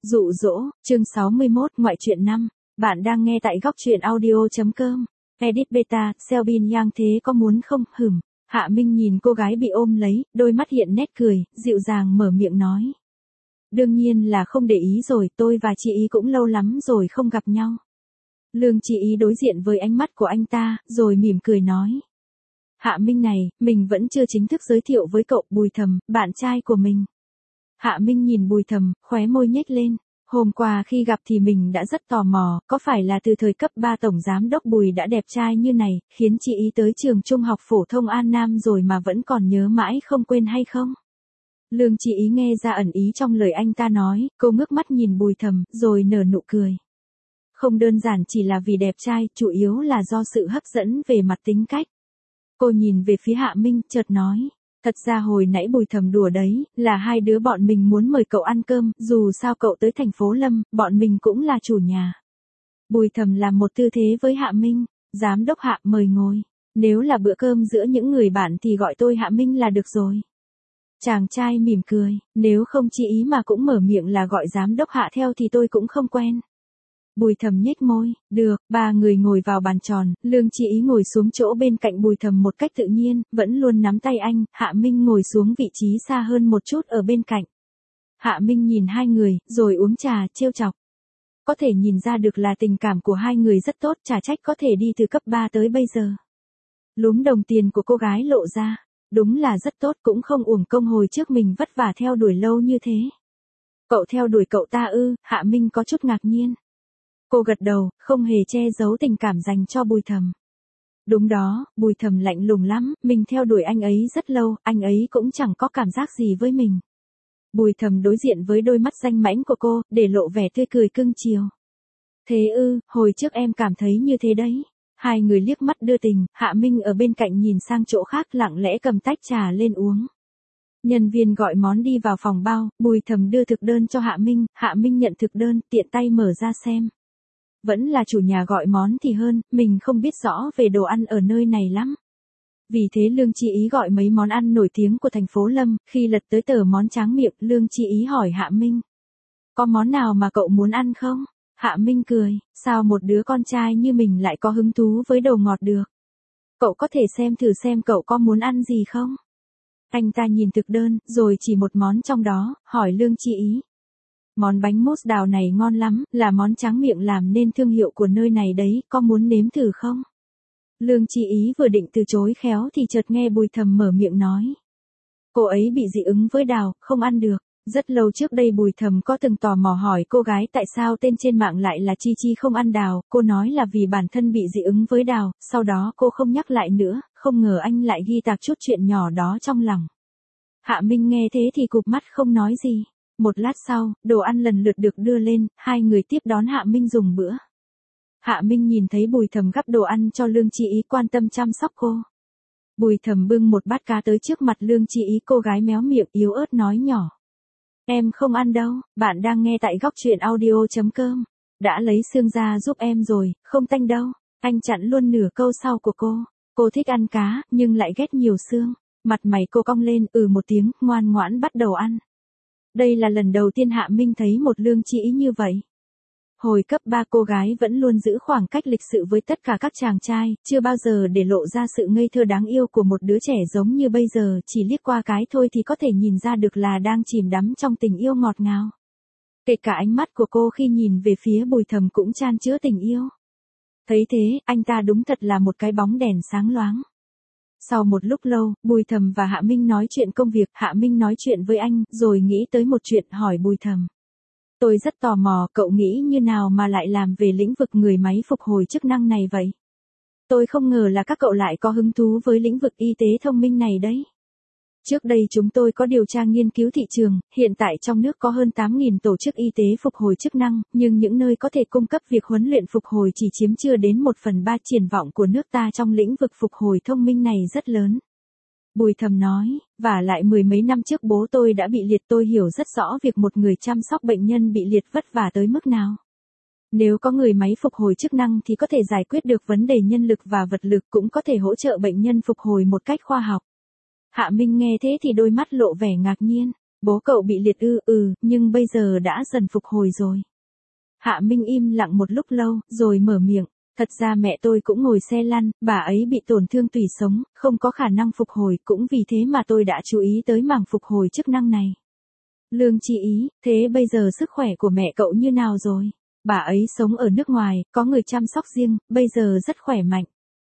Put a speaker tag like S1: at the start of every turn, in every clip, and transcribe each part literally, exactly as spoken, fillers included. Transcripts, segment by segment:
S1: Dụ dỗ, chương sáu mươi mốt, ngoại truyện năm. Bạn đang nghe tại góc truyện audio.com. Edit beta, Selbin Yang thế có muốn không? Hửm. Hạ Minh nhìn cô gái bị ôm lấy, đôi mắt hiện nét cười, dịu dàng mở miệng nói. Đương nhiên là không để ý rồi, tôi và chị ý cũng lâu lắm rồi không gặp nhau. Lương chị ý đối diện với ánh mắt của anh ta, rồi mỉm cười nói. Hạ Minh này, mình vẫn chưa chính thức giới thiệu với cậu Bùi Thầm, bạn trai của mình. Hạ Minh nhìn Bùi Thầm, khóe môi nhếch lên. Hôm qua khi gặp thì mình đã rất tò mò, có phải là từ thời cấp ba tổng giám đốc Bùi đã đẹp trai như này, khiến chị ý tới trường trung học phổ thông An Nam rồi mà vẫn còn nhớ mãi không quên hay không? Lương chị ý nghe ra ẩn ý trong lời anh ta nói, cô ngước mắt nhìn Bùi Thầm, rồi nở nụ cười. Không đơn giản chỉ là vì đẹp trai, chủ yếu là do sự hấp dẫn về mặt tính cách. Cô nhìn về phía Hạ Minh, chợt nói. Thật ra hồi nãy Bùi Thầm đùa đấy, là hai đứa bọn mình muốn mời cậu ăn cơm, dù sao cậu tới thành phố Lâm, bọn mình cũng là chủ nhà. Bùi Thầm làm một tư thế với Hạ Minh, giám đốc Hạ mời ngồi, nếu là bữa cơm giữa những người bạn thì gọi tôi Hạ Minh là được rồi. Chàng trai mỉm cười, nếu không chị ý mà cũng mở miệng là gọi giám đốc Hạ theo thì tôi cũng không quen. Bùi Thầm nhếch môi, được, ba người ngồi vào bàn tròn, Lương chị ý ngồi xuống chỗ bên cạnh Bùi Thầm một cách tự nhiên, vẫn luôn nắm tay anh, Hạ Minh ngồi xuống vị trí xa hơn một chút ở bên cạnh. Hạ Minh nhìn hai người, rồi uống trà, trêu chọc. Có thể nhìn ra được là tình cảm của hai người rất tốt, chả trách có thể đi từ cấp ba tới bây giờ. Lúm đồng tiền của cô gái lộ ra, đúng là rất tốt, cũng không uổng công hồi trước mình vất vả theo đuổi lâu như thế. Cậu theo đuổi cậu ta ư? Hạ Minh có chút ngạc nhiên. Cô gật đầu, không hề che giấu tình cảm dành cho Bùi Thầm. Đúng đó, Bùi Thầm lạnh lùng lắm, mình theo đuổi anh ấy rất lâu, anh ấy cũng chẳng có cảm giác gì với mình. Bùi Thầm đối diện với đôi mắt danh mãnh của cô, để lộ vẻ tươi cười cưng chiều. Thế ư, hồi trước em cảm thấy như thế đấy. Hai người liếc mắt đưa tình, Hạ Minh ở bên cạnh nhìn sang chỗ khác lặng lẽ cầm tách trà lên uống. Nhân viên gọi món đi vào phòng bao, Bùi Thầm đưa thực đơn cho Hạ Minh, Hạ Minh nhận thực đơn, tiện tay mở ra xem. Vẫn là chủ nhà gọi món thì hơn, mình không biết rõ về đồ ăn ở nơi này lắm. Vì thế Lương Chi Ý gọi mấy món ăn nổi tiếng của thành phố Lâm, khi lật tới tờ món tráng miệng, Lương Chi Ý hỏi Hạ Minh. Có món nào mà cậu muốn ăn không? Hạ Minh cười, sao một đứa con trai như mình lại có hứng thú với đồ ngọt được? Cậu có thể xem thử xem cậu có muốn ăn gì không? Anh ta nhìn thực đơn, rồi chỉ một món trong đó, hỏi Lương Chi Ý. Món bánh mousse đào này ngon lắm, là món tráng miệng làm nên thương hiệu của nơi này đấy, có muốn nếm thử không? Lương Chi Ý vừa định từ chối khéo thì chợt nghe Bùi Thầm mở miệng nói. Cô ấy bị dị ứng với đào, không ăn được. Rất lâu trước đây Bùi Thầm có từng tò mò hỏi cô gái tại sao tên trên mạng lại là Chi Chi không ăn đào, cô nói là vì bản thân bị dị ứng với đào, sau đó cô không nhắc lại nữa, không ngờ anh lại ghi tạc chút chuyện nhỏ đó trong lòng. Hạ Minh nghe thế thì cụp mắt không nói gì. Một lát sau, đồ ăn lần lượt được đưa lên, hai người tiếp đón Hạ Minh dùng bữa. Hạ Minh nhìn thấy Bùi Thầm gắp đồ ăn cho Lương Chi Ý, quan tâm chăm sóc cô. Bùi Thầm bưng một bát cá tới trước mặt Lương Chi Ý, cô gái méo miệng yếu ớt nói nhỏ. Em không ăn đâu, bạn đang nghe tại góc truyện audio.com. Đã lấy xương ra giúp em rồi, không tanh đâu. Anh chặn luôn nửa câu sau của cô. Cô thích ăn cá, nhưng lại ghét nhiều xương. Mặt mày cô cong lên, ừ một tiếng, ngoan ngoãn bắt đầu ăn. Đây là lần đầu tiên Hạ Minh thấy một Lương Chi Ý như vậy. Hồi cấp ba cô gái vẫn luôn giữ khoảng cách lịch sự với tất cả các chàng trai, chưa bao giờ để lộ ra sự ngây thơ đáng yêu của một đứa trẻ giống như bây giờ, chỉ liếc qua cái thôi thì có thể nhìn ra được là đang chìm đắm trong tình yêu ngọt ngào. Kể cả ánh mắt của cô khi nhìn về phía Bùi Thầm cũng chan chứa tình yêu. Thấy thế, anh ta đúng thật là một cái bóng đèn sáng loáng. Sau một lúc lâu, Bùi Thầm và Hạ Minh nói chuyện công việc, Hạ Minh nói chuyện với anh, rồi nghĩ tới một chuyện hỏi Bùi Thầm. Tôi rất tò mò, cậu nghĩ như nào mà lại làm về lĩnh vực người máy phục hồi chức năng này vậy? Tôi không ngờ là các cậu lại có hứng thú với lĩnh vực y tế thông minh này đấy. Trước đây chúng tôi có điều tra nghiên cứu thị trường, hiện tại trong nước có hơn tám nghìn tổ chức y tế phục hồi chức năng, nhưng những nơi có thể cung cấp việc huấn luyện phục hồi chỉ chiếm chưa đến một phần ba triển vọng của nước ta trong lĩnh vực phục hồi thông minh này rất lớn. Bùi Thầm nói, và lại mười mấy năm trước bố tôi đã bị liệt, tôi hiểu rất rõ việc một người chăm sóc bệnh nhân bị liệt vất vả tới mức nào. Nếu có người máy phục hồi chức năng thì có thể giải quyết được vấn đề nhân lực và vật lực, cũng có thể hỗ trợ bệnh nhân phục hồi một cách khoa học. Hạ Minh nghe thế thì đôi mắt lộ vẻ ngạc nhiên. Bố cậu bị liệt ư? Ừ, nhưng bây giờ đã dần phục hồi rồi. Hạ Minh im lặng một lúc lâu, rồi mở miệng. Thật ra mẹ tôi cũng ngồi xe lăn, bà ấy bị tổn thương tủy sống, không có khả năng phục hồi, cũng vì thế mà tôi đã chú ý tới mảng phục hồi chức năng này. Lương Chi Ý, thế bây giờ sức khỏe của mẹ cậu như nào rồi? Bà ấy sống ở nước ngoài, có người chăm sóc riêng, bây giờ rất khỏe mạnh.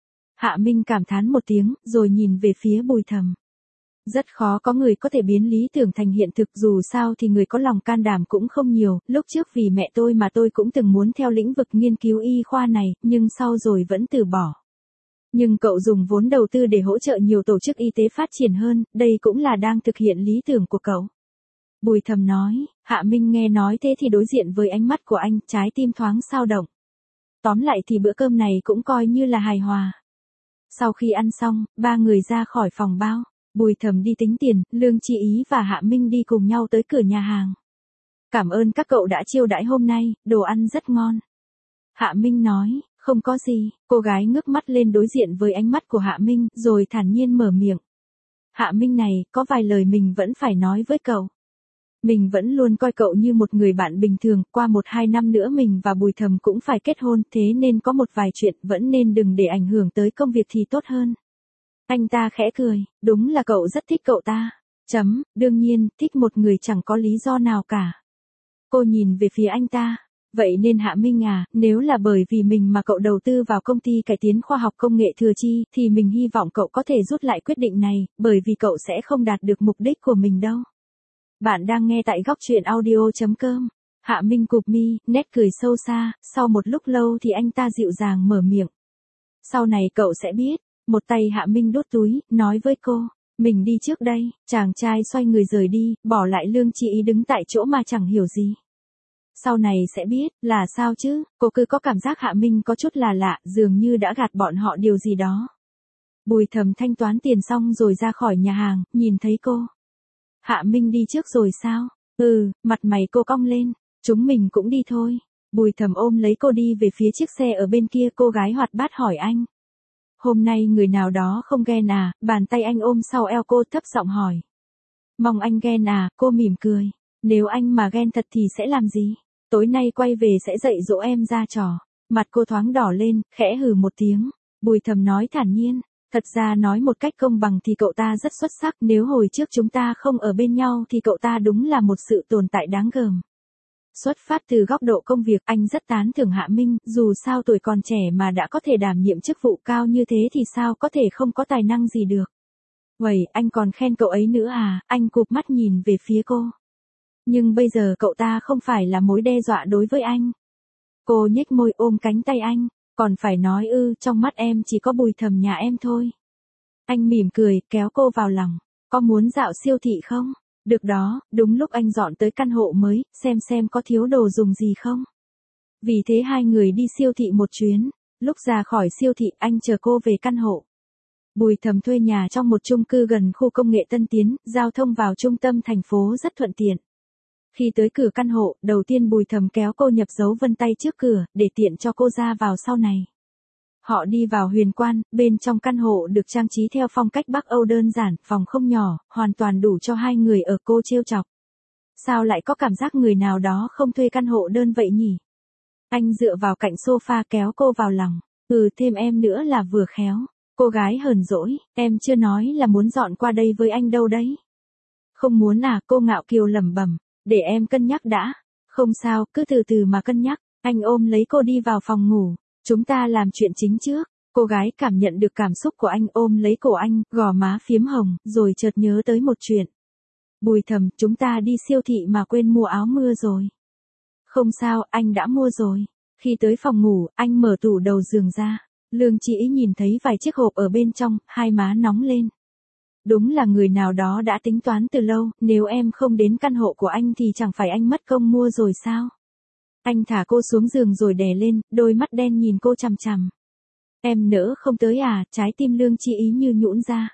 S1: Hạ Minh cảm thán một tiếng, rồi nhìn về phía Bùi Thầm. Rất khó có người có thể biến lý tưởng thành hiện thực, dù sao thì người có lòng can đảm cũng không nhiều, lúc trước vì mẹ tôi mà tôi cũng từng muốn theo lĩnh vực nghiên cứu y khoa này, nhưng sau rồi vẫn từ bỏ. Nhưng cậu dùng vốn đầu tư để hỗ trợ nhiều tổ chức y tế phát triển hơn, đây cũng là đang thực hiện lý tưởng của cậu. Bùi Thầm nói. Hạ Minh nghe nói thế thì đối diện với ánh mắt của anh, trái tim thoáng xao động. Tóm lại thì bữa cơm này cũng coi như là hài hòa. Sau khi ăn xong, ba người ra khỏi phòng bao. Bùi Thầm đi tính tiền, Lương Chi Ý và Hạ Minh đi cùng nhau tới cửa nhà hàng. Cảm ơn các cậu đã chiêu đãi hôm nay, đồ ăn rất ngon. Hạ Minh nói. Không có gì. Cô gái ngước mắt lên đối diện với ánh mắt của Hạ Minh, rồi thản nhiên mở miệng. Hạ Minh này, có vài lời mình vẫn phải nói với cậu. Mình vẫn luôn coi cậu như một người bạn bình thường, qua một hai năm nữa mình và Bùi Thầm cũng phải kết hôn, thế nên có một vài chuyện vẫn nên đừng để ảnh hưởng tới công việc thì tốt hơn. Anh ta khẽ cười, đúng là cậu rất thích cậu ta. Chấm, đương nhiên, thích một người chẳng có lý do nào cả. Cô nhìn về phía anh ta. Vậy nên Hạ Minh à, nếu là bởi vì mình mà cậu đầu tư vào công ty cải tiến khoa học công nghệ Thừa Chi, thì mình hy vọng cậu có thể rút lại quyết định này, bởi vì cậu sẽ không đạt được mục đích của mình đâu. Bạn đang nghe tại góc truyện audio chấm com. Hạ Minh cụp mi, nét cười sâu xa, sau một lúc lâu thì anh ta dịu dàng mở miệng. Sau này cậu sẽ biết. Một tay Hạ Minh đút túi, nói với cô. Mình đi trước đây. Chàng trai xoay người rời đi, bỏ lại Lương Chi Ý đứng tại chỗ mà chẳng hiểu gì. Sau này sẽ biết, là sao chứ, cô cứ có cảm giác Hạ Minh có chút là lạ, dường như đã gạt bọn họ điều gì đó. Bùi Thầm thanh toán tiền xong rồi ra khỏi nhà hàng, nhìn thấy cô. Hạ Minh đi trước rồi sao? Ừ, mặt mày cô cong lên. Chúng mình cũng đi thôi. Bùi Thầm ôm lấy cô đi về phía chiếc xe ở bên kia, cô gái hoạt bát hỏi anh. Hôm nay người nào đó không ghen à? Bàn tay anh ôm sau eo cô, thấp giọng hỏi. Mong anh ghen à? Cô mỉm cười. Nếu anh mà ghen thật thì sẽ làm gì? Tối nay quay về sẽ dạy dỗ em ra trò. Mặt cô thoáng đỏ lên, khẽ hừ một tiếng. Bùi Thầm nói thản nhiên. Thật ra nói một cách công bằng thì cậu ta rất xuất sắc, nếu hồi trước chúng ta không ở bên nhau thì cậu ta đúng là một sự tồn tại đáng gờm. Xuất phát từ góc độ công việc, anh rất tán thưởng Hạ Minh, dù sao tuổi còn trẻ mà đã có thể đảm nhiệm chức vụ cao như thế thì sao có thể không có tài năng gì được. Vậy, anh còn khen cậu ấy nữa à? Anh cụp mắt nhìn về phía cô. Nhưng bây giờ cậu ta không phải là mối đe dọa đối với anh. Cô nhếch môi ôm cánh tay anh. Còn phải nói ư, trong mắt em chỉ có Bùi Thầm nhà em thôi. Anh mỉm cười, kéo cô vào lòng. Có muốn dạo siêu thị không? Được đó, đúng lúc anh dọn tới căn hộ mới, xem xem có thiếu đồ dùng gì không. Vì thế hai người đi siêu thị một chuyến. Lúc ra khỏi siêu thị anh chờ cô về căn hộ. Bùi Thầm thuê nhà trong một chung cư gần khu công nghệ Tân Tiến, giao thông vào trung tâm thành phố rất thuận tiện. Khi tới cửa căn hộ, đầu tiên Bùi Thầm kéo cô nhập dấu vân tay trước cửa, để tiện cho cô ra vào sau này. Họ đi vào huyền quan, bên trong căn hộ được trang trí theo phong cách Bắc Âu đơn giản, phòng không nhỏ, hoàn toàn đủ cho hai người ở. Cô trêu chọc. Sao lại có cảm giác người nào đó không thuê căn hộ đơn vậy nhỉ? Anh dựa vào cạnh sofa kéo cô vào lòng. Ừ, thêm em nữa là vừa khéo. Cô gái hờn dỗi, em chưa nói là muốn dọn qua đây với anh đâu đấy. Không muốn à? Cô ngạo kiều lẩm bẩm. Để em cân nhắc đã. Không sao, cứ từ từ mà cân nhắc. Anh ôm lấy cô đi vào phòng ngủ. Chúng ta làm chuyện chính trước. Cô gái cảm nhận được cảm xúc của anh, ôm lấy cổ anh, gò má phiếm hồng, rồi chợt nhớ tới một chuyện. Bùi Thầm, chúng ta đi siêu thị mà quên mua áo mưa rồi. Không sao, anh đã mua rồi. Khi tới phòng ngủ, anh mở tủ đầu giường ra. Lương Chi Ý nhìn thấy vài chiếc hộp ở bên trong, hai má nóng lên. Đúng là người nào đó đã tính toán từ lâu, nếu em không đến căn hộ của anh thì chẳng phải anh mất công mua rồi sao? Anh thả cô xuống giường rồi đè lên, đôi mắt đen nhìn cô chằm chằm. Em nỡ không tới à? Trái tim Lương Chi Ý như nhũn ra.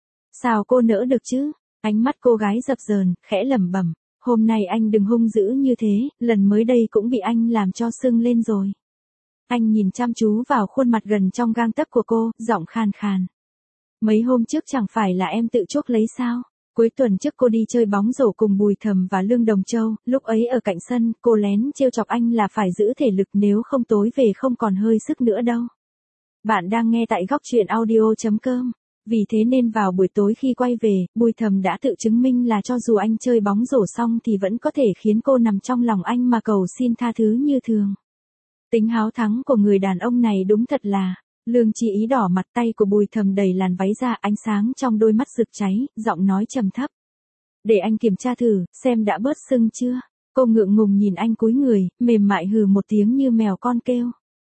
S1: Sao cô nỡ được chứ? Ánh mắt cô gái dập dờn, khẽ lẩm bẩm. Hôm nay anh đừng hung dữ như thế, lần mới đây cũng bị anh làm cho sưng lên rồi. Anh nhìn chăm chú vào khuôn mặt gần trong gang tấc của cô, giọng khàn khàn. Mấy hôm trước chẳng phải là em tự chuốc lấy sao? Cuối tuần trước cô đi chơi bóng rổ cùng Bùi Thầm và Lương Đồng Châu, lúc ấy ở cạnh sân, cô lén trêu chọc anh là phải giữ thể lực nếu không tối về không còn hơi sức nữa đâu. Bạn đang nghe tại góc truyện audio chấm com. Vì thế nên vào buổi tối khi quay về, Bùi Thầm đã tự chứng minh là cho dù anh chơi bóng rổ xong thì vẫn có thể khiến cô nằm trong lòng anh mà cầu xin tha thứ như thường. Tính háo thắng của người đàn ông này đúng thật là... Lương Chi Ý đỏ mặt, tay của Bùi Thầm đầy làn váy ra, ánh sáng trong đôi mắt rực cháy, giọng nói trầm thấp. Để anh kiểm tra thử, xem đã bớt sưng chưa. Cô ngượng ngùng nhìn anh cúi người, mềm mại hừ một tiếng như mèo con kêu.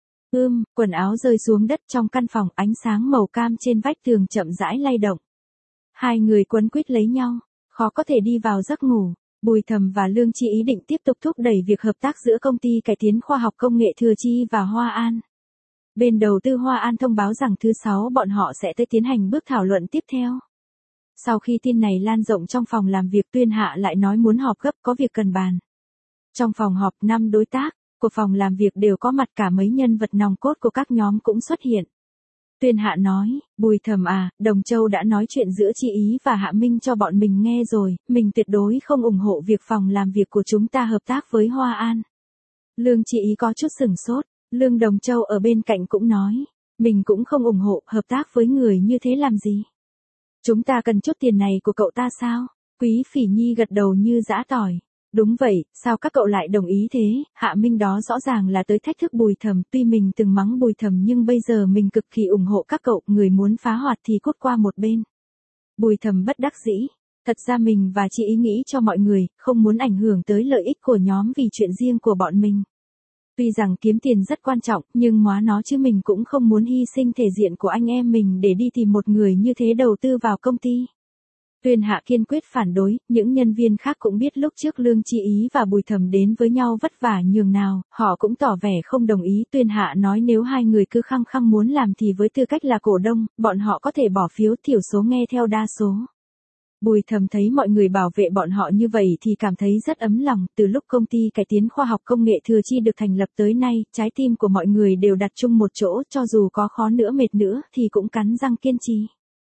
S1: Ưm, quần áo rơi xuống đất trong căn phòng, ánh sáng màu cam trên vách tường chậm rãi lay động. Hai người quấn quýt lấy nhau, khó có thể đi vào giấc ngủ. Bùi Thầm và Lương Chi Ý định tiếp tục thúc đẩy việc hợp tác giữa công ty cải tiến khoa học công nghệ Thừa Chi và Hoa An. Bên đầu tư Hoa An thông báo rằng thứ sáu bọn họ sẽ tới tiến hành bước thảo luận tiếp theo. Sau khi tin này lan rộng trong phòng làm việc, Tuyên Hạ lại nói muốn họp gấp, có việc cần bàn. Trong phòng họp, năm đối tác của phòng làm việc đều có mặt, cả mấy nhân vật nòng cốt của các nhóm cũng xuất hiện. Tuyên Hạ nói, Bùi Thầm à, Đồng Châu đã nói chuyện giữa Chi Ý và Hạ Minh cho bọn mình nghe rồi, mình tuyệt đối không ủng hộ việc phòng làm việc của chúng ta hợp tác với Hoa An. Lương Chi Ý có chút sửng sốt. Lương Đồng Châu ở bên cạnh cũng nói, mình cũng không ủng hộ hợp tác với người như thế làm gì. Chúng ta cần chút tiền này của cậu ta sao? Quý Phỉ Nhi gật đầu như giã tỏi. Đúng vậy, sao các cậu lại đồng ý thế? Hạ Minh đó rõ ràng là tới thách thức Bùi Thầm, tuy mình từng mắng Bùi Thầm nhưng bây giờ mình cực kỳ ủng hộ các cậu, người muốn phá hoạt thì cút qua một bên. Bùi Thầm bất đắc dĩ, thật ra mình và chị ý nghĩ cho mọi người, không muốn ảnh hưởng tới lợi ích của nhóm vì chuyện riêng của bọn mình. Tuy rằng kiếm tiền rất quan trọng, nhưng móa nó chứ mình cũng không muốn hy sinh thể diện của anh em mình để đi tìm một người như thế đầu tư vào công ty. Tuyên Hạ kiên quyết phản đối, những nhân viên khác cũng biết lúc trước Lương Chi Ý và Bùi Thầm đến với nhau vất vả nhường nào, họ cũng tỏ vẻ không đồng ý. Tuyên Hạ nói nếu hai người cứ khăng khăng muốn làm thì với tư cách là cổ đông, bọn họ có thể bỏ phiếu, thiểu số nghe theo đa số. Bùi Thầm thấy mọi người bảo vệ bọn họ như vậy thì cảm thấy rất ấm lòng. Từ lúc công ty cải tiến khoa học công nghệ Thừa Chi được thành lập tới nay, trái tim của mọi người đều đặt chung một chỗ, cho dù có khó nữa mệt nữa thì cũng cắn răng kiên trì.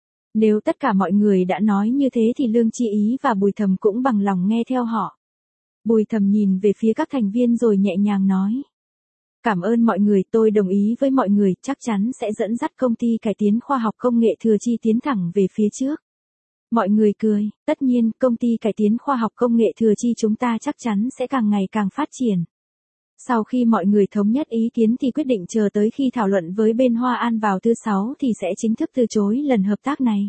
S1: Nếu tất cả mọi người đã nói như thế thì Lương Chi Ý và Bùi Thầm cũng bằng lòng nghe theo họ. Bùi Thầm nhìn về phía các thành viên rồi nhẹ nhàng nói. Cảm ơn mọi người, tôi đồng ý với mọi người, chắc chắn sẽ dẫn dắt công ty cải tiến khoa học công nghệ Thừa Chi tiến thẳng về phía trước. Mọi người cười, tất nhiên, công ty cải tiến khoa học công nghệ Thừa Chi chúng ta chắc chắn sẽ càng ngày càng phát triển. Sau khi mọi người thống nhất ý kiến thì quyết định chờ tới khi thảo luận với bên Hoa An vào thứ sáu thì sẽ chính thức từ chối lần hợp tác này.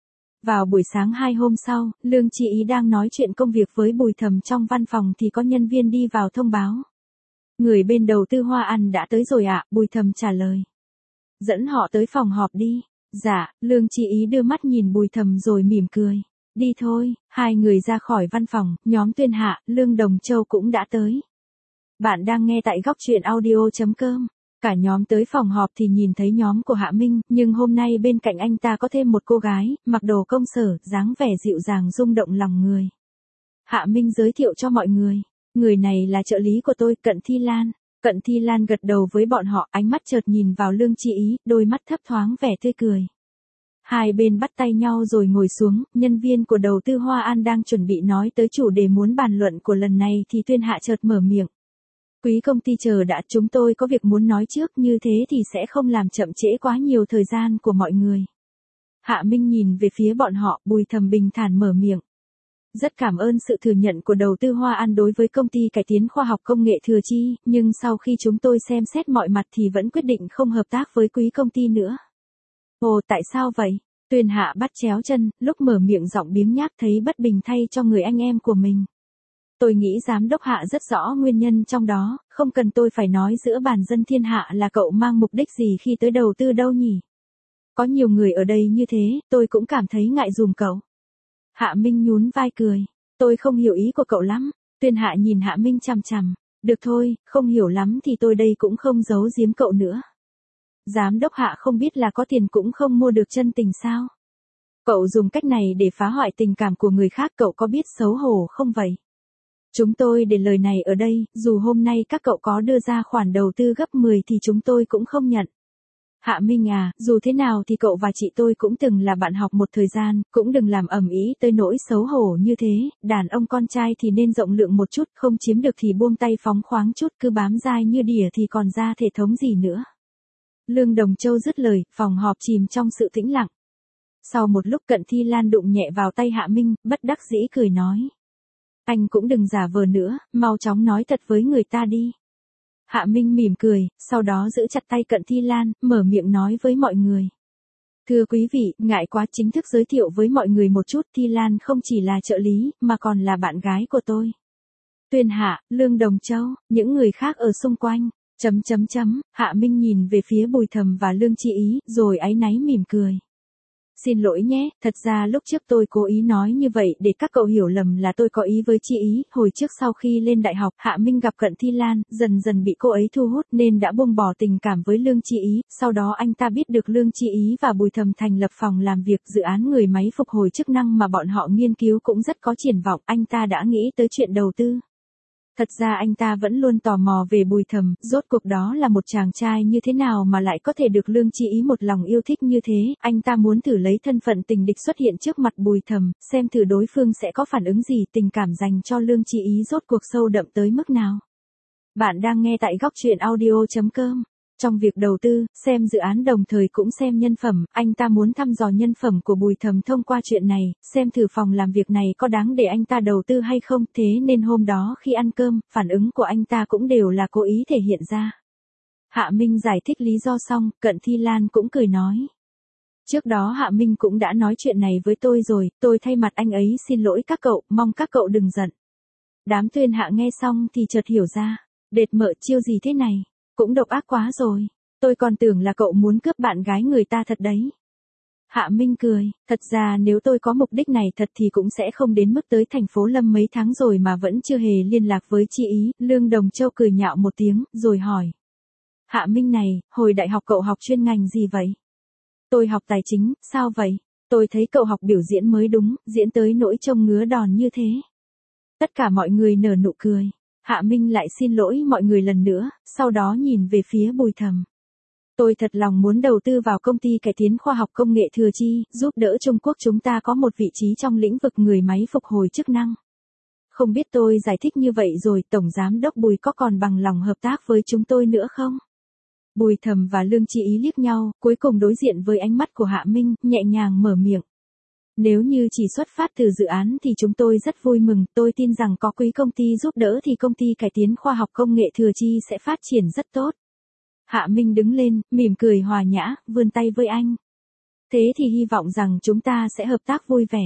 S1: Vào buổi sáng hai hôm sau, Lương Chi Ý đang nói chuyện công việc với Bùi Thầm trong văn phòng thì có nhân viên đi vào thông báo. Người bên đầu tư Hoa An đã tới rồi ạ, Bùi Thầm trả lời. Dẫn họ tới phòng họp đi. Dạ, Lương Chi Ý đưa mắt nhìn Bùi Thầm rồi mỉm cười. Đi thôi, hai người ra khỏi văn phòng, nhóm Tuyên Hạ, Lương Đồng Châu cũng đã tới. Bạn đang nghe tại góc truyện audio chấm com. Cả nhóm tới phòng họp thì nhìn thấy nhóm của Hạ Minh, nhưng hôm nay bên cạnh anh ta có thêm một cô gái, mặc đồ công sở, dáng vẻ dịu dàng rung động lòng người. Hạ Minh giới thiệu cho mọi người, người này là trợ lý của tôi, Cận Thi Lan. Cận Thi Lan gật đầu với bọn họ, ánh mắt chợt nhìn vào Lương Chi Ý, đôi mắt thấp thoáng vẻ tươi cười. Hai bên bắt tay nhau rồi ngồi xuống, nhân viên của đầu tư Hoa An đang chuẩn bị nói tới chủ đề muốn bàn luận của lần này thì Tuyên Hạ chợt mở miệng. Quý công ty chờ đã, chúng tôi có việc muốn nói trước, như thế thì sẽ không làm chậm trễ quá nhiều thời gian của mọi người. Hạ Minh nhìn về phía bọn họ, Bùi Thầm bình thản mở miệng. Rất cảm ơn sự thừa nhận của đầu tư Hoa An đối với công ty cải tiến khoa học công nghệ Thừa Chi, nhưng sau khi chúng tôi xem xét mọi mặt thì vẫn quyết định không hợp tác với quý công ty nữa. Ồ, tại sao vậy? Tuyên Hạ bắt chéo chân, lúc mở miệng giọng biếng nhác thấy bất bình thay cho người anh em của mình. Tôi nghĩ giám đốc Hạ rất rõ nguyên nhân trong đó, không cần tôi phải nói giữa bàn dân thiên hạ là cậu mang mục đích gì khi tới đầu tư đâu nhỉ? Có nhiều người ở đây như thế, tôi cũng cảm thấy ngại dùm cậu. Hạ Minh nhún vai cười. Tôi không hiểu ý của cậu lắm. Tuyên Hạ nhìn Hạ Minh chằm chằm. Được thôi, không hiểu lắm thì tôi đây cũng không giấu giếm cậu nữa. Giám đốc Hạ không biết là có tiền cũng không mua được chân tình sao? Cậu dùng cách này để phá hoại tình cảm của người khác, cậu có biết xấu hổ không vậy? Chúng tôi để lời này ở đây, dù hôm nay các cậu có đưa ra khoản đầu tư gấp mười thì chúng tôi cũng không nhận. Hạ Minh à, dù thế nào thì cậu và chị tôi cũng từng là bạn học một thời gian, cũng đừng làm ầm ĩ tới nỗi xấu hổ như thế, đàn ông con trai thì nên rộng lượng một chút, không chiếm được thì buông tay phóng khoáng chút, cứ bám dai như đỉa thì còn ra thể thống gì nữa. Lương Đồng Châu dứt lời, phòng họp chìm trong sự tĩnh lặng. Sau một lúc Cận Thi Lan đụng nhẹ vào tay Hạ Minh, bất đắc dĩ cười nói. Anh cũng đừng giả vờ nữa, mau chóng nói thật với người ta đi. Hạ Minh mỉm cười, sau đó giữ chặt tay Cận Thi Lan, mở miệng nói với mọi người. Thưa quý vị, ngại quá chính thức giới thiệu với mọi người một chút, Thi Lan không chỉ là trợ lý, mà còn là bạn gái của tôi. Tuyên Hạ, Lương Đồng Châu, những người khác ở xung quanh, chấm chấm chấm, Hạ Minh nhìn về phía Bùi Thầm và Lương Chi Ý, rồi áy náy mỉm cười. Xin lỗi nhé, thật ra lúc trước tôi cố ý nói như vậy để các cậu hiểu lầm là tôi có ý với Chi Ý. Hồi trước sau khi lên đại học, Hạ Minh gặp Cận Thi Lan, dần dần bị cô ấy thu hút nên đã buông bỏ tình cảm với Lương Chi Ý. Sau đó anh ta biết được Lương Chi Ý và Bùi Thầm thành lập phòng làm việc dự án người máy phục hồi chức năng mà bọn họ nghiên cứu cũng rất có triển vọng. Anh ta đã nghĩ tới chuyện đầu tư. Thật ra anh ta vẫn luôn tò mò về Bùi Thầm, rốt cuộc đó là một chàng trai như thế nào mà lại có thể được Lương Chi Ý một lòng yêu thích như thế, anh ta muốn thử lấy thân phận tình địch xuất hiện trước mặt Bùi Thầm, xem thử đối phương sẽ có phản ứng gì, tình cảm dành cho Lương Chi Ý rốt cuộc sâu đậm tới mức nào. Bạn đang nghe tại góc truyện audio chấm com. Trong việc đầu tư, xem dự án đồng thời cũng xem nhân phẩm, anh ta muốn thăm dò nhân phẩm của Bùi Thầm thông qua chuyện này, xem thử phòng làm việc này có đáng để anh ta đầu tư hay không, thế nên hôm đó khi ăn cơm, phản ứng của anh ta cũng đều là cố ý thể hiện ra. Hạ Minh giải thích lý do xong, Cận Thi Lan cũng cười nói. Trước đó Hạ Minh cũng đã nói chuyện này với tôi rồi, tôi thay mặt anh ấy xin lỗi các cậu, mong các cậu đừng giận. Đám Tuyên Hạ nghe xong thì chợt hiểu ra, đệt mợ chiêu gì thế này? Cũng độc ác quá rồi, tôi còn tưởng là cậu muốn cướp bạn gái người ta thật đấy. Hạ Minh cười, thật ra nếu tôi có mục đích này thật thì cũng sẽ không đến mức tới thành phố Lâm mấy tháng rồi mà vẫn chưa hề liên lạc với Chi Ý. Lương Đồng Châu cười nhạo một tiếng, rồi hỏi. Hạ Minh này, hồi đại học cậu học chuyên ngành gì vậy? Tôi học tài chính, sao vậy? Tôi thấy cậu học biểu diễn mới đúng, diễn tới nỗi trông ngứa đòn như thế. Tất cả mọi người nở nụ cười. Hạ Minh lại xin lỗi mọi người lần nữa, sau đó nhìn về phía Bùi Thầm. Tôi thật lòng muốn đầu tư vào công ty cải tiến khoa học công nghệ Thừa Chi, giúp đỡ Trung Quốc chúng ta có một vị trí trong lĩnh vực người máy phục hồi chức năng. Không biết tôi giải thích như vậy rồi Tổng Giám đốc Bùi có còn bằng lòng hợp tác với chúng tôi nữa không? Bùi Thầm và Lương Chi Ý liếc nhau, cuối cùng đối diện với ánh mắt của Hạ Minh, nhẹ nhàng mở miệng. Nếu như chỉ xuất phát từ dự án thì chúng tôi rất vui mừng, tôi tin rằng có quý công ty giúp đỡ thì công ty cải tiến khoa học công nghệ Thừa Chi sẽ phát triển rất tốt. Hạ Minh đứng lên, mỉm cười hòa nhã, vươn tay với anh. Thế thì hy vọng rằng chúng ta sẽ hợp tác vui vẻ.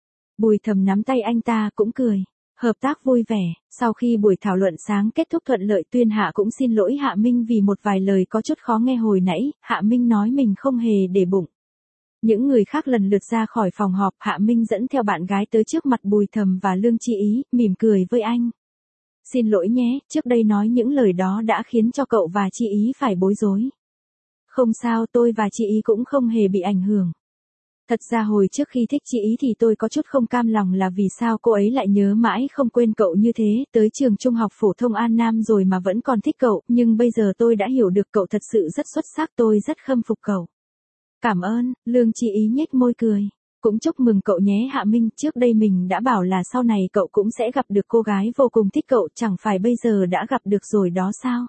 S1: Bùi Thầm nắm tay anh ta cũng cười. Hợp tác vui vẻ, sau khi buổi thảo luận sáng kết thúc thuận lợi Tuyên Hạ cũng xin lỗi Hạ Minh vì một vài lời có chút khó nghe hồi nãy, Hạ Minh nói mình không hề để bụng. Những người khác lần lượt ra khỏi phòng họp, Hạ Minh dẫn theo bạn gái tới trước mặt Bùi Thầm và Lương Chi Ý, mỉm cười với anh. Xin lỗi nhé, trước đây nói những lời đó đã khiến cho cậu và Chi Ý phải bối rối. Không sao, tôi và Chi Ý cũng không hề bị ảnh hưởng. Thật ra hồi trước khi thích Chi Ý thì tôi có chút không cam lòng là vì sao cô ấy lại nhớ mãi không quên cậu như thế, tới trường trung học phổ thông An Nam rồi mà vẫn còn thích cậu, nhưng bây giờ tôi đã hiểu được cậu thật sự rất xuất sắc, tôi rất khâm phục cậu. Cảm ơn, Lương Chi Ý nhếch môi cười. Cũng chúc mừng cậu nhé Hạ Minh, trước đây mình đã bảo là sau này cậu cũng sẽ gặp được cô gái vô cùng thích cậu, chẳng phải bây giờ đã gặp được rồi đó sao?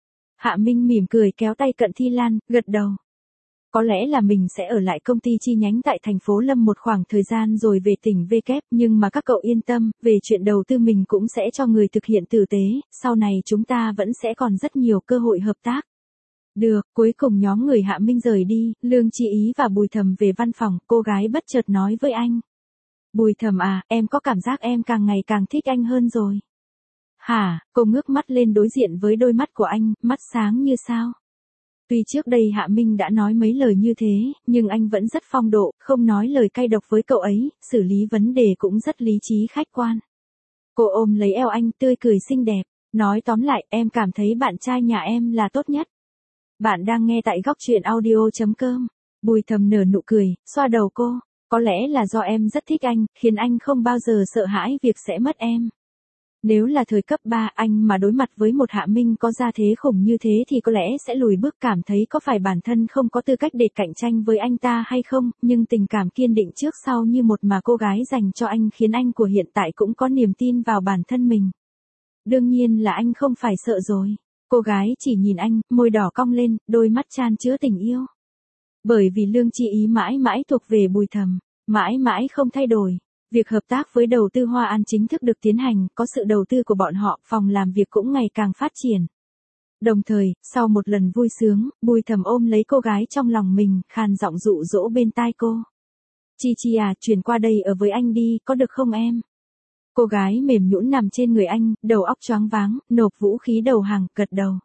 S1: Hạ Minh mỉm cười kéo tay Cận Thi Lan, gật đầu. Có lẽ là mình sẽ ở lại công ty chi nhánh tại thành phố Lâm một khoảng thời gian rồi về tỉnh V kép, nhưng mà các cậu yên tâm, về chuyện đầu tư mình cũng sẽ cho người thực hiện tử tế, sau này chúng ta vẫn sẽ còn rất nhiều cơ hội hợp tác. Được, cuối cùng nhóm người Hạ Minh rời đi, Lương Chi Ý và Bùi Thầm về văn phòng, cô gái bất chợt nói với anh. Bùi Thầm à, em có cảm giác em càng ngày càng thích anh hơn rồi. Hả, cô ngước mắt lên đối diện với đôi mắt của anh, mắt sáng như sao. Tuy trước đây Hạ Minh đã nói mấy lời như thế, nhưng anh vẫn rất phong độ, không nói lời cay độc với cậu ấy, xử lý vấn đề cũng rất lý trí khách quan. Cô ôm lấy eo anh tươi cười xinh đẹp, nói tóm lại em cảm thấy bạn trai nhà em là tốt nhất. Bạn đang nghe tại góc truyện audio chấm com. Bùi Thầm nở nụ cười, xoa đầu cô. Có lẽ là do em rất thích anh, khiến anh không bao giờ sợ hãi việc sẽ mất em. Nếu là thời cấp ba anh mà đối mặt với một Hạ Minh có gia thế khủng như thế thì có lẽ sẽ lùi bước, cảm thấy có phải bản thân không có tư cách để cạnh tranh với anh ta hay không, nhưng tình cảm kiên định trước sau như một mà cô gái dành cho anh khiến anh của hiện tại cũng có niềm tin vào bản thân mình. Đương nhiên là anh không phải sợ rồi. Cô gái chỉ nhìn anh, môi đỏ cong lên, đôi mắt chan chứa tình yêu. Bởi vì lương chi ý mãi mãi thuộc về Bùi Thầm, mãi mãi không thay đổi. Việc hợp tác với đầu tư Hoa An chính thức được tiến hành, có sự đầu tư của bọn họ, phòng làm việc cũng ngày càng phát triển. Đồng thời, sau một lần vui sướng, Bùi Thầm ôm lấy cô gái trong lòng mình, khàn giọng dụ dỗ bên tai cô. Chi Chi à, chuyển qua đây ở với anh đi, có được không em? Cô gái mềm nhũn nằm trên người anh, đầu óc choáng váng, nộp vũ khí đầu hàng, gật đầu.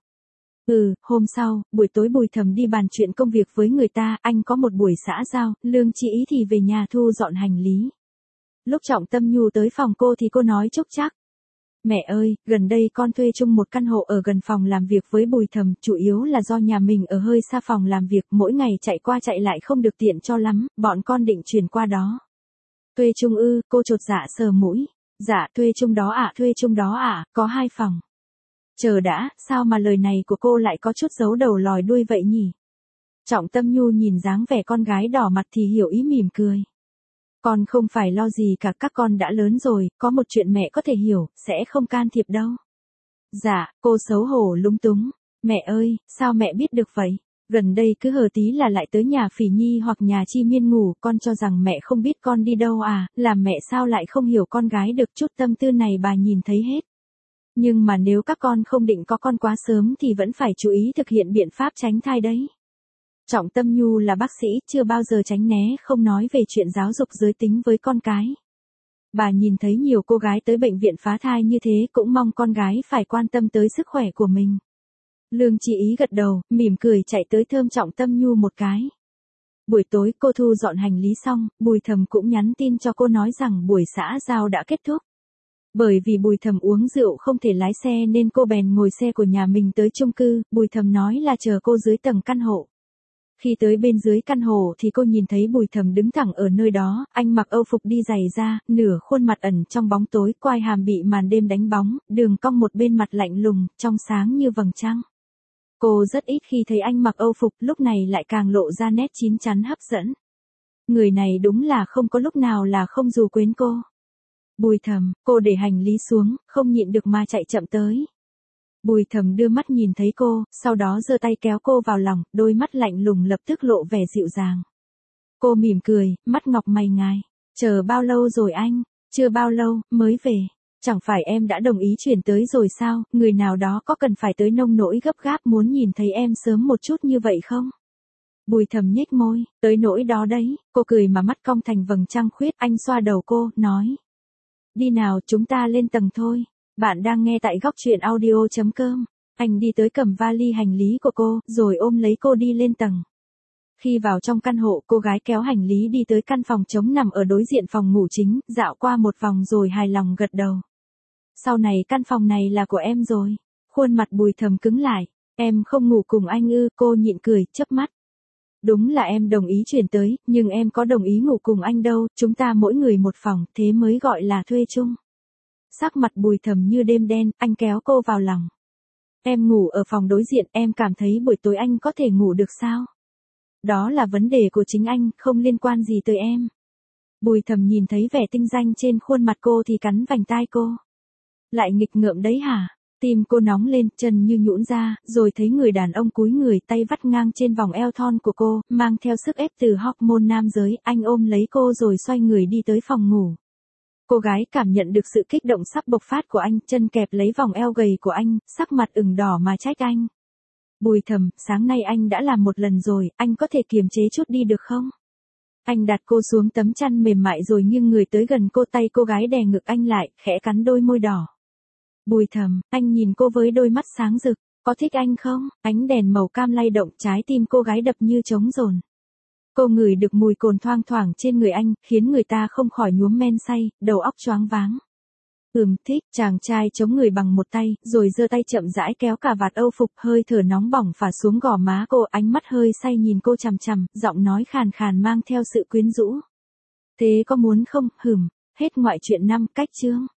S1: Ừ, hôm sau, buổi tối Bùi Thầm đi bàn chuyện công việc với người ta, anh có một buổi xã giao, lương chi ý thì về nhà thu dọn hành lý. Lúc Trọng Tâm Nhu tới phòng cô thì cô nói chúc chắc. Mẹ ơi, gần đây con thuê chung một căn hộ ở gần phòng làm việc với Bùi Thầm, chủ yếu là do nhà mình ở hơi xa phòng làm việc, mỗi ngày chạy qua chạy lại không được tiện cho lắm, bọn con định chuyển qua đó. Thuê chung ư, cô chột dạ sờ mũi. Dạ, thuê chung đó ạ, à, thuê chung đó ạ, à, có hai phòng. Chờ đã, sao mà lời này của cô lại có chút giấu đầu lòi đuôi vậy nhỉ? Trọng Tâm Nhu nhìn dáng vẻ con gái đỏ mặt thì hiểu ý, mỉm cười. Con không phải lo gì cả, các con đã lớn rồi, có một chuyện mẹ có thể hiểu, sẽ không can thiệp đâu. Dạ, cô xấu hổ lúng túng. Mẹ ơi, sao mẹ biết được vậy? Gần đây cứ hờ tí là lại tới nhà Phỉ Nhi hoặc nhà Chi Miên ngủ, con cho rằng mẹ không biết con đi đâu à, làm mẹ sao lại không hiểu con gái được, chút tâm tư này bà nhìn thấy hết. Nhưng mà nếu các con không định có con quá sớm thì vẫn phải chú ý thực hiện biện pháp tránh thai đấy. Trọng Tâm Nhu là bác sĩ, chưa bao giờ tránh né không nói về chuyện giáo dục giới tính với con cái. Bà nhìn thấy nhiều cô gái tới bệnh viện phá thai như thế, cũng mong con gái phải quan tâm tới sức khỏe của mình. Lương Chi ý gật đầu, mỉm cười chạy tới thơm Trọng Tâm Nhu một cái. Buổi tối cô thu dọn hành lý xong, Bùi Thầm cũng nhắn tin cho cô nói rằng buổi xã giao đã kết thúc. Bởi vì Bùi Thầm uống rượu không thể lái xe nên cô bèn ngồi xe của nhà mình tới chung cư, Bùi Thầm nói là chờ cô dưới tầng căn hộ. Khi tới bên dưới căn hộ thì cô nhìn thấy Bùi Thầm đứng thẳng ở nơi đó, anh mặc âu phục đi giày da, nửa khuôn mặt ẩn trong bóng tối, quai hàm bị màn đêm đánh bóng, đường cong một bên mặt lạnh lùng, trong sáng như vầng trăng. Cô rất ít khi thấy anh mặc âu phục, lúc này lại càng lộ ra nét chín chắn hấp dẫn. Người này đúng là không có lúc nào là không dù quến cô. Bùi Thầm, cô để hành lý xuống, không nhịn được mà chạy chậm tới. Bùi Thầm đưa mắt nhìn thấy cô, sau đó giơ tay kéo cô vào lòng, đôi mắt lạnh lùng lập tức lộ vẻ dịu dàng. Cô mỉm cười, mắt ngọc mày ngài. Chờ bao lâu rồi anh? Chưa bao lâu, mới về. Chẳng phải em đã đồng ý chuyển tới rồi sao, người nào đó có cần phải tới nông nỗi gấp gáp muốn nhìn thấy em sớm một chút như vậy không? Bùi Thầm nhếch môi, tới nỗi đó đấy, cô cười mà mắt cong thành vầng trăng khuyết, anh xoa đầu cô, nói. Đi nào, chúng ta lên tầng thôi. Bạn đang nghe tại góc truyện audio chấm com. Anh đi tới cầm vali hành lý của cô, rồi ôm lấy cô đi lên tầng. Khi vào trong căn hộ, cô gái kéo hành lý đi tới căn phòng trống nằm ở đối diện phòng ngủ chính, dạo qua một vòng rồi hài lòng gật đầu. Sau này căn phòng này là của em rồi. Khuôn mặt Bùi Thầm cứng lại. Em không ngủ cùng anh ư? Cô nhịn cười, chớp mắt. Đúng là em đồng ý chuyển tới, nhưng em có đồng ý ngủ cùng anh đâu, chúng ta mỗi người một phòng, thế mới gọi là thuê chung. Sắc mặt Bùi Thầm như đêm đen, anh kéo cô vào lòng. Em ngủ ở phòng đối diện, em cảm thấy buổi tối anh có thể ngủ được sao? Đó là vấn đề của chính anh, không liên quan gì tới em. Bùi Thầm nhìn thấy vẻ tinh danh trên khuôn mặt cô thì cắn vành tai cô. Lại nghịch ngợm đấy hả? Tim cô nóng lên, chân như nhũn ra, rồi thấy người đàn ông cúi người, tay vắt ngang trên vòng eo thon của cô, mang theo sức ép từ hormone nam giới, anh ôm lấy cô rồi xoay người đi tới phòng ngủ. Cô gái cảm nhận được sự kích động sắp bộc phát của anh, chân kẹp lấy vòng eo gầy của anh, sắc mặt ửng đỏ mà trách anh. Bùi Thầm, sáng nay anh đã làm một lần rồi, anh có thể kiềm chế chút đi được không? Anh đặt cô xuống tấm chăn mềm mại rồi nghiêng người tới gần cô, tay cô gái đè ngực anh lại, khẽ cắn đôi môi đỏ. Bùi Thầm, anh nhìn cô với đôi mắt sáng rực, có thích anh không? Ánh đèn màu cam lay động, trái tim cô gái đập như trống dồn. Cô ngửi được mùi cồn thoang thoảng trên người anh, khiến người ta không khỏi nhuốm men say, đầu óc choáng váng. Ừm, thích, chàng trai chống người bằng một tay, rồi giơ tay chậm rãi kéo cả vạt âu phục, hơi thở nóng bỏng phả xuống gò má cô, ánh mắt hơi say nhìn cô chằm chằm, giọng nói khàn khàn mang theo sự quyến rũ. Thế có muốn không, hửm, hết ngoại truyện năm, cách chương.